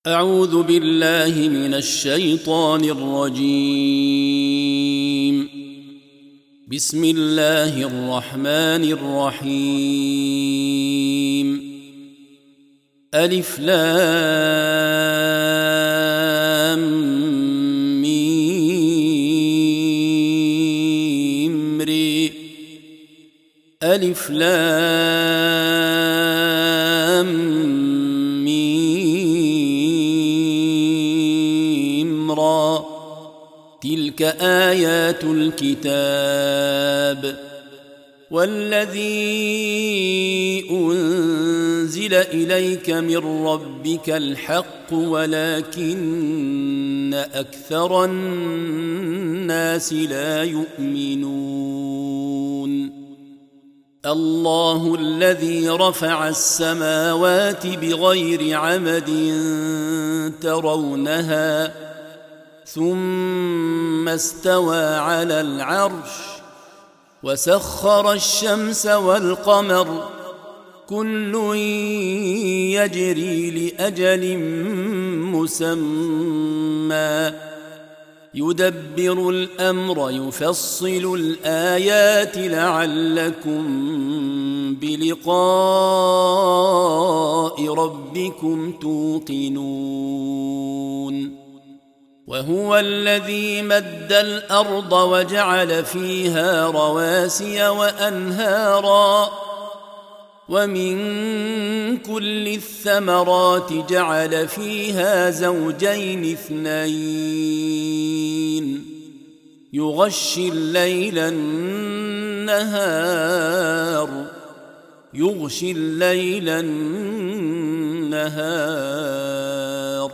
أعوذ بالله من الشيطان الرجيم. بسم الله الرحمن الرحيم. ألف لام ميم ري. ألف لام ميم را. تلك آيات الكتاب والذي أنزل إليك من ربك الحق ولكن أكثر الناس لا يؤمنون. الله الذي رفع السماوات بغير عمد ترونها ثم استوى على العرش وسخر الشمس والقمر كل يجري لأجل مسمى يدبر الأمر يفصل الآيات لعلكم بلقاء ربكم توقنون. وهو الذي مد الأرض وجعل فيها رواسي وأنهارا ومن كل الثمرات جعل فيها زوجين اثنين يغشي الليل النهار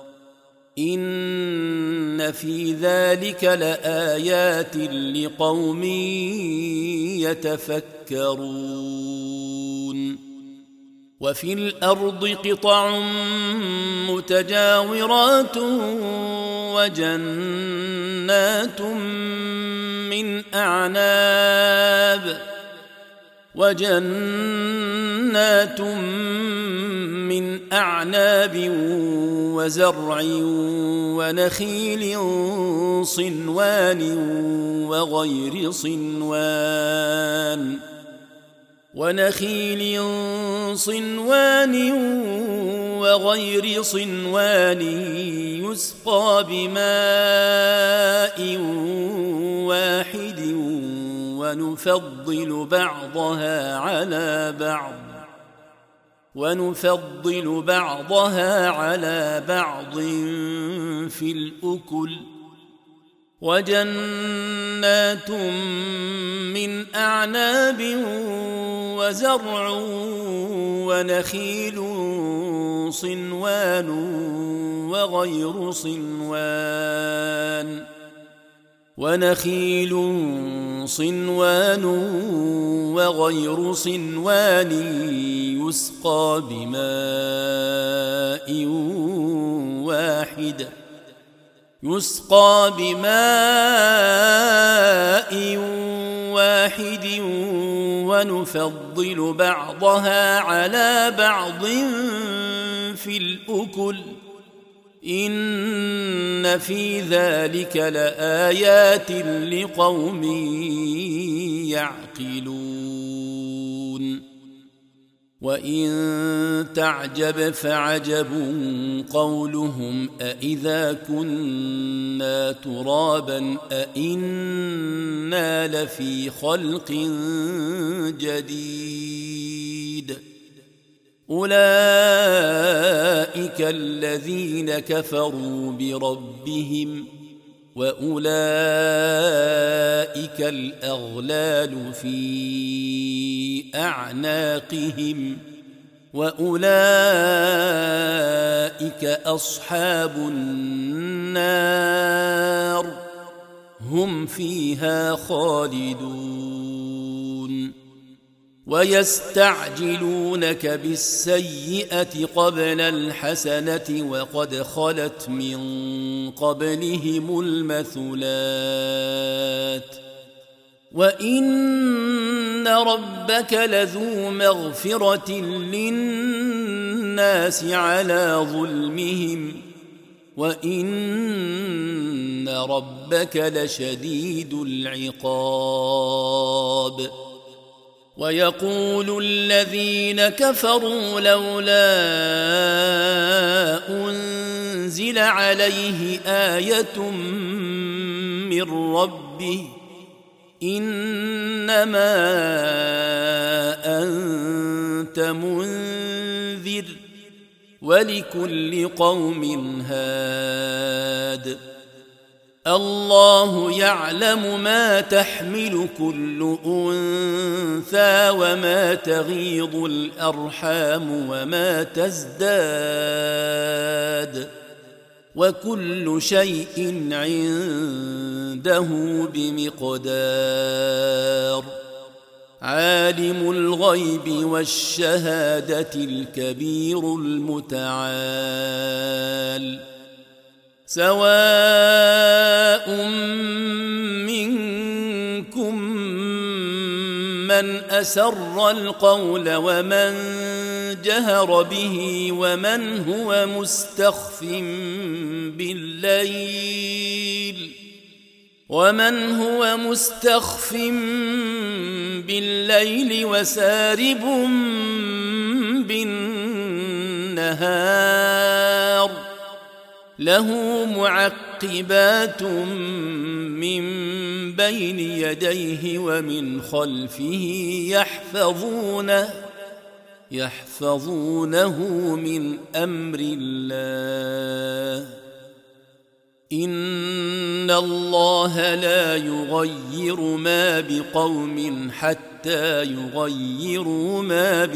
إن في ذلك لآيات لقوم يتفكرون. وفي الأرض قطع متجاورات وجنات من أعناب وزرع ونخيل صنوان وغير صنوان يسقى بماء واحد ونفضل بعضها على بعض في الأكل. وجنات من أعناب وزرع ونخيل صنوان وغير صنوان يسقى بماء واحد ونفضل بعضها على بعض في الأكل. إن في ذلك لآيات لقوم يعقلون. وإن تعجب فعجب قولهم أإذا كنا ترابا أإنا لفي خلق جديد. أولئك الذين كفروا بربهم وأولئك الأغلال في أعناقهم وأولئك أصحاب النار هم فيها خالدون. ويستعجلونك بالسيئة قبل الحسنة وقد خلت من قبلهم المثلات وإن ربك لذو مغفرة للناس الناس على ظلمهم وإن ربك لشديد العقاب ويقول الذين كفروا لولا أنزل عليه آية من ربه إنما أنت منذر ولكل قوم هاد الله يعلم ما تحمل كل أنثى وما تغيض الأرحام وما تزداد وكل شيء عنده بمقدار عالم الغيب والشهادة الكبير المتعال سواء منكم من أسر القول ومن جهر به ومن هو مستخف بالليل وسارب بالنهار له معقبات من بين يديه ومن خلفه يحفظونه من أمر الله إن الله لا يغير ما بقوم حتى يغيروا ما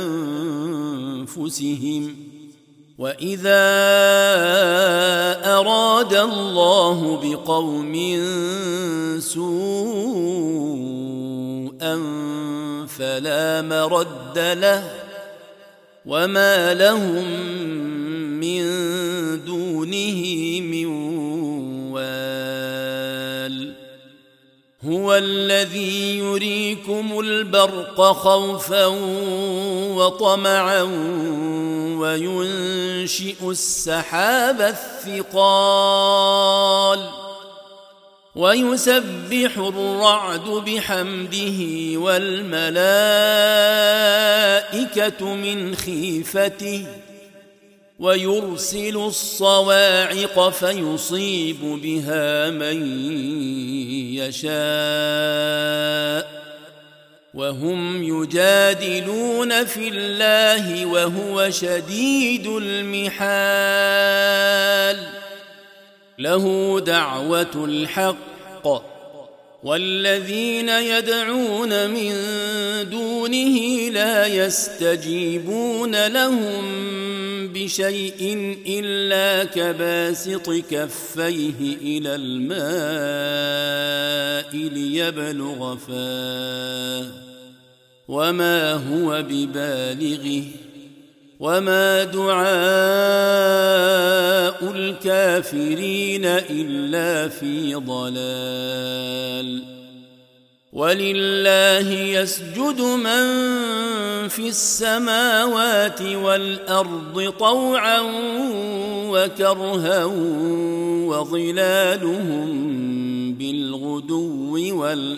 بأنفسهم وإذا أراد الله بقوم سوءا فلا مرد له وما لهم من دونه من وال هو الذي يريكم البرق خوفا وطمعا وينشئ السحاب الثقال ويسبح الرعد بحمده والملائكة من خيفته ويرسل الصواعق فيصيب بها من يشاء وهم يجادلون في الله وهو شديد المحال له دعوة الحق والذين يدعون من دونه لا يستجيبون لهم بشيء إلا كباسط كفيه إلى الماء ليبلغ فاه وما هو ببالغه وما دعاء الكافرين إلا في ضلال ولله يسجد من في السماوات والأرض طوعا وكرها وظلالهم بالغدو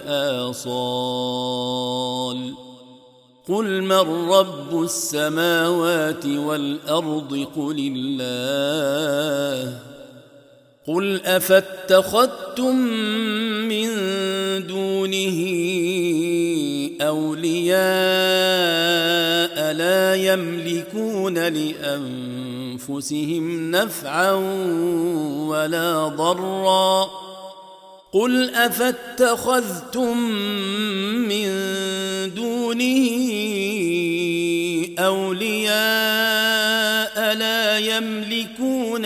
والآصال قل من رب السماوات والأرض قل الله قل أفاتخذتم من دونه أولياء لا يملكون لأنفسهم نفعا ولا ضرا قل أفاتخذتم من دونه أولياء لا يملكون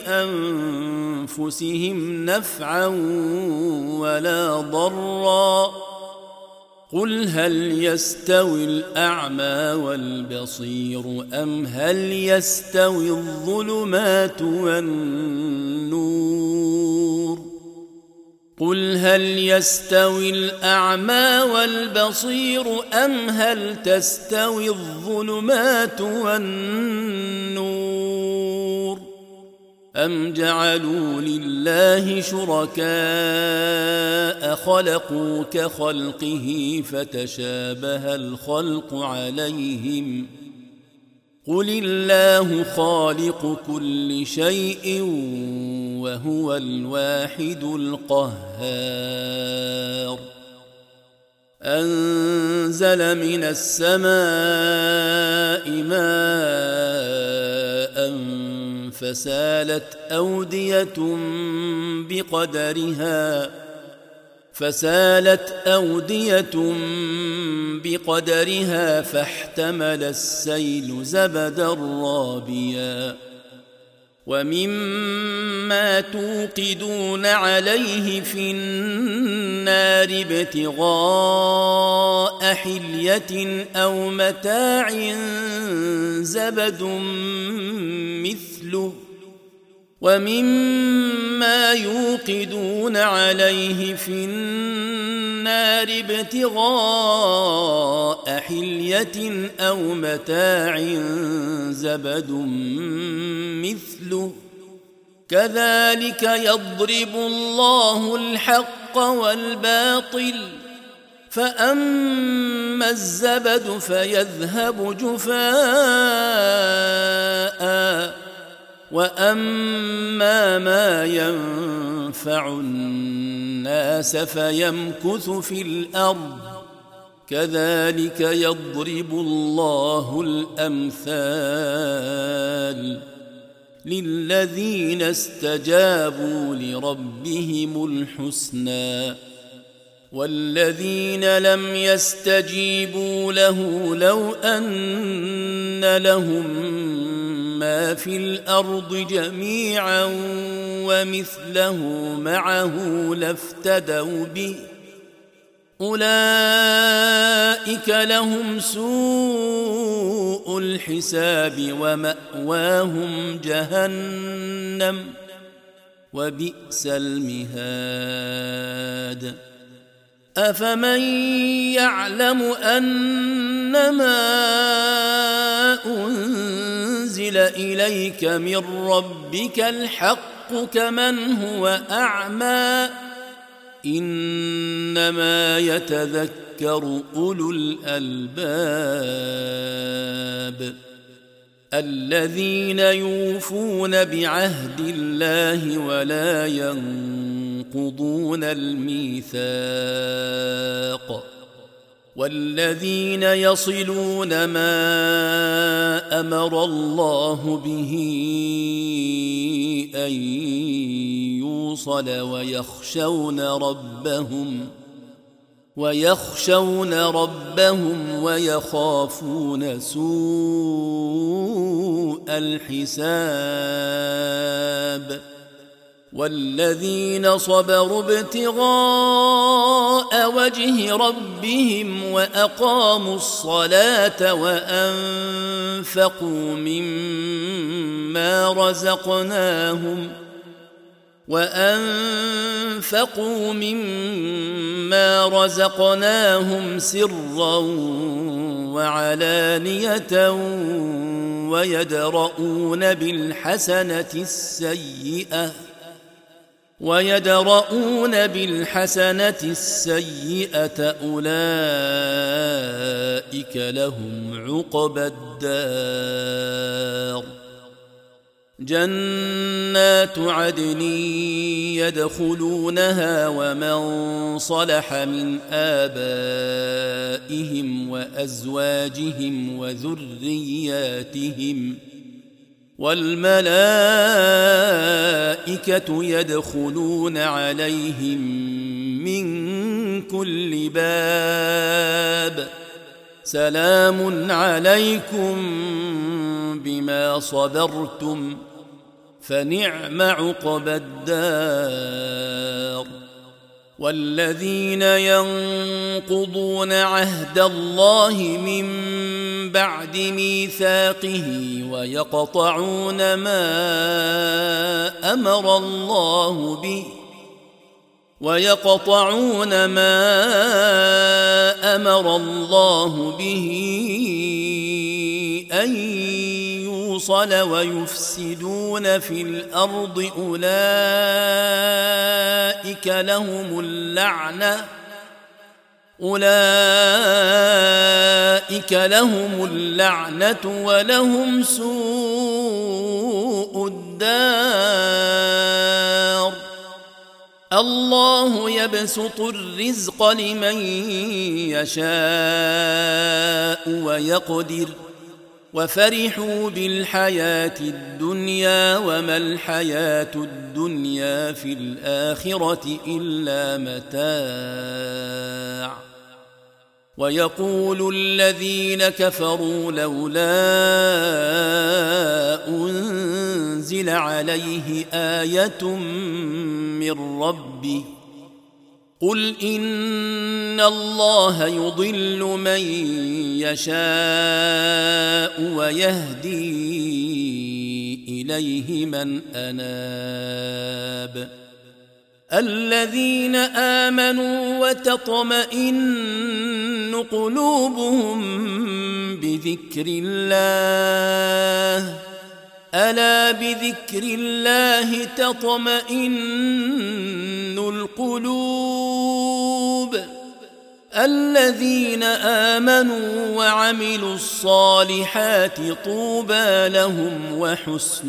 لأنفسهم نفعا ولا ضرا قل هل يستوي الأعمى والبصير أم هل يستوي الظلمات والنور قل هل يستوي الأعمى والبصير أم هل تستوي الظلمات والنور أم جعلوا لله شركاء خلقوا كخلقه فتشابه الخلق عليهم قل الله خالق كل شيء وهو الواحد القهار أنزل من السماء ماء فسالت أودية بقدرها فاحتمل السيل زبدا رابيا ومما توقدون عليه في النار ابتغاء حلية أو متاع زبد مثله ومما يوقدون عليه في النار ابتغاء حلية أو متاع زبد مثله كذلك يضرب الله الحق والباطل فأما الزبد فيذهب جفاء وأما ما ينفع الناس فيمكث في الأرض كذلك يضرب الله الأمثال للذين استجابوا لربهم الحسنى والذين لم يستجيبوا له لو أن لهم ما في الأرض جميعا ومثله معه لافتدوا به أولئك لهم سوء الحساب ومأواهم جهنم وبئس المهاد أفمن يعلم أنما أنزل إليك من ربك الحق كمن هو أعمى إنما يتذكر أولو الألباب الذين يوفون بعهد الله ولا ينقضون الميثاق والذين يصلون ما أمر الله به أن يوصل ويخشون ربهم ويخافون سوء الحساب والذين صبروا ابتغاء وجه ربهم وأقاموا الصلاة وأنفقوا مما رزقناهم سرا وعلانية ويدرؤون بالحسنة السيئة أولئك لهم عقبى الدار جنات عدن يدخلونها ومن صلح من آبائهم وأزواجهم وذرياتهم والملائكة يدخلون عليهم من كل باب سلام عليكم بما صبرتم فنعم عقبى الدار والذين ينقضون عهد الله من بعد ميثاقه ويقطعون ما أمر الله به ويقطعون ما أمر الله به أن يوصل ويفسدون في الأرض أولئك لهم اللعنة ولهم سوء الدار. الله يبسط الرزق لمن يشاء ويقدر وفرحوا بالحياة الدنيا وما الحياة الدنيا في الآخرة إلا متاع. ويقول الذين كفروا لولا أنزل عليه آية من ربه قل إن الله يضل من يشاء ويهدي إليه من أناب. الذين آمنوا وتطمئن قلوبهم بذكر الله ألا بذكر الله تطمئن القلوب. الذين آمنوا وعملوا الصالحات طوبى لهم وحسن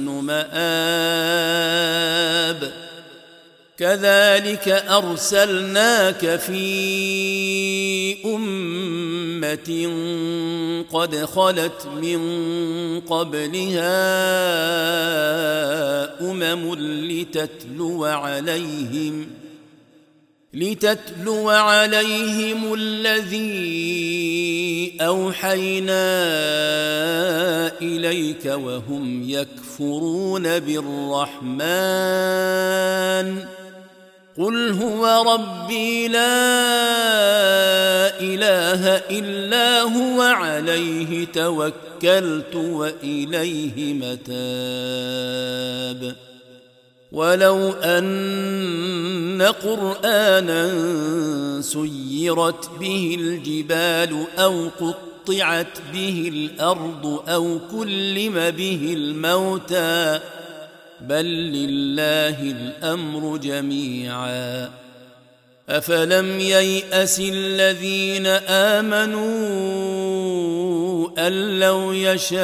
مآب. كذلك أرسلناك في أمة قد خلت من قبلها لتتلو عليهم الذي أوحينا إليك وهم يكفرون بالرحمن قل هو ربي لا إله إلا هو عليه توكلت وإليه متاب. ولو أن قرآنا سيرت به الجبال أو قطعت به الأرض أو كلم به الموتى بل لله الأمر جميعا. أفلم ييأس الذين آمنوا أن لو يشاء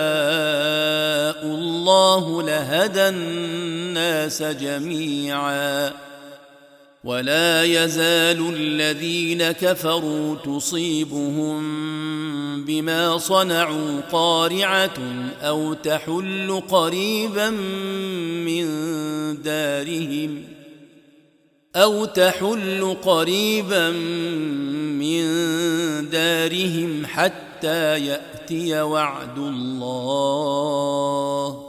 الله لهدى الناس جميعا ولا يزال الذين كفروا تصيبهم بما صنعوا قارعة أو تحل قريبا من دارهم حتى يأتي وعد الله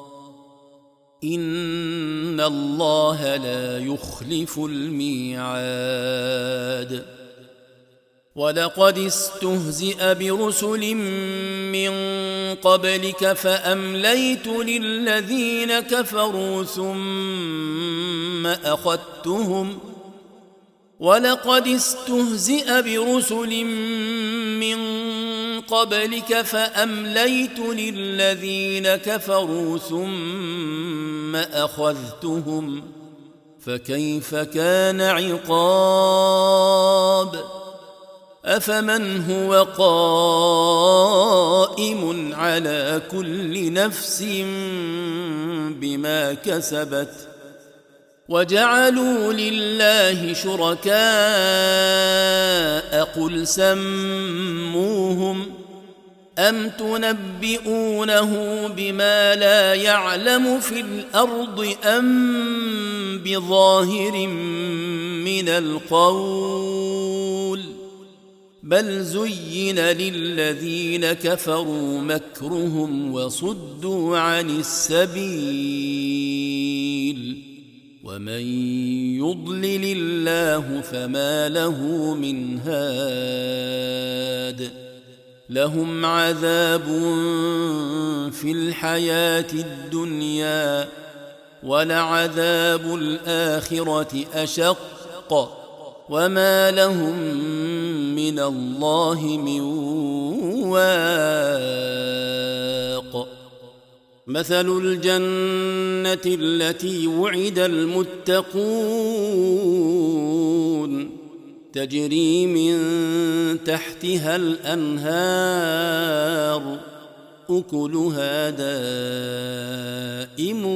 إن الله لا يخلف الميعاد. ولقد استهزئ برسل من قبلك فأمليت للذين كفروا ثم أخذتهم ولقد استهزئ برسل من قبلك فأمليت للذين كفروا ثم أخذتهم فكيف كان عقاب. أفمن هو قائم على كل نفس بما كسبت وجعلوا لله شركاء قل سموهم أم تنبئونه بما لا يعلم في الأرض أم بظاهر من القول بل زين للذين كفروا مكرهم وصدوا عن السبيل ومن يضلل الله فما له من هاد. لهم عذاب في الحياة الدنيا ولعذاب الآخرة أشق وسق وما لهم من الله من واق. مثل الجنة التي وعد المتقون تجري من تحتها الأنهار أكلها دائم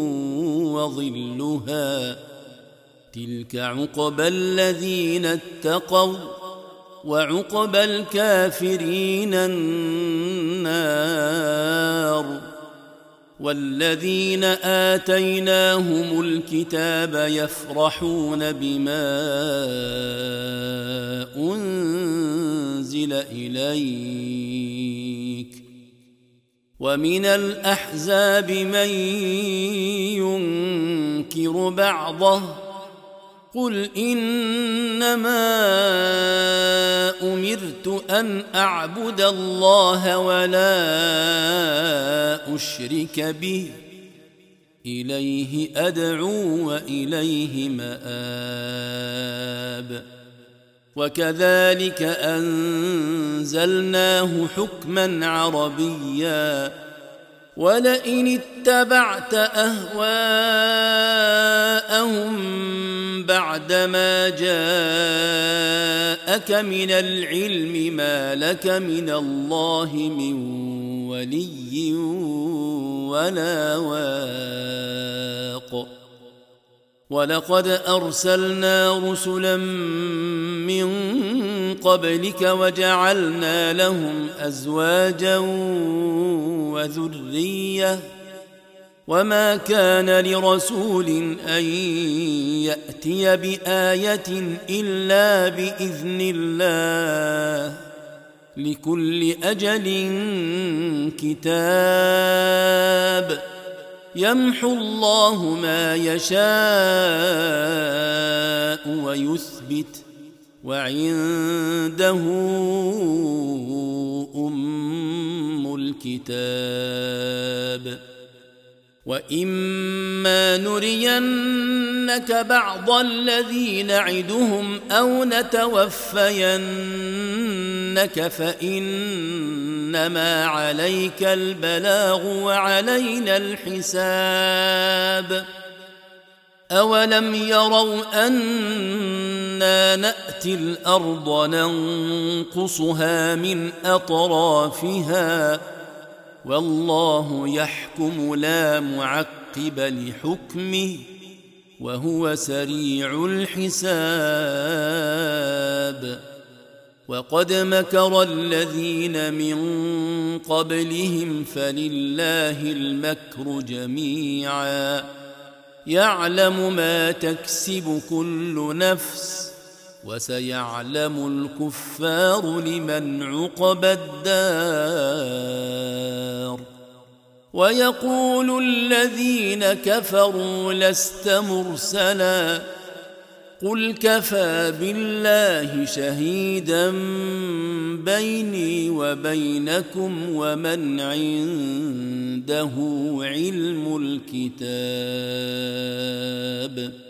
وظلها تلك عقبى الذين اتقوا وعقبى الكافرين النار. والذين آتيناهم الكتاب يفرحون بما أنزل إليك ومن الأحزاب من ينكر بعضه قل إنما أمرت أن أعبد الله ولا أشرك به إليه أدعو وإليه مآب. وكذلك أنزلناه حكما عربيا ولئن اتبعت أهواءهم بعدما جاءك من العلم ما لك من الله من ولي ولا واق. ولقد أرسلنا رسلا من قبلك وجعلنا لهم أزواجا وذرية وما كان لرسول أن يأتي بآية إلا بإذن الله لكل أجل كتاب يمحو الله ما يشاء ويثبت وعنده أم الكتاب. وإما نرينك بعض الذي نعدهم أو نتوفينك فإنما عليك البلاغ وعلينا الحساب. أولم يروا أنا نأتي الأرض ننقصها من أطرافها والله يحكم لا معقب لحكمه وهو سريع الحساب. وقد مكر الذين من قبلهم فلله المكر جميعا يعلم ما تكسب كل نفس وسيعلم الكفار لمن عقبى الدار. ويقول الذين كفروا لست مرسلا قل كفى بالله شهيدا بيني وبينكم ومن عنده علم الكتاب.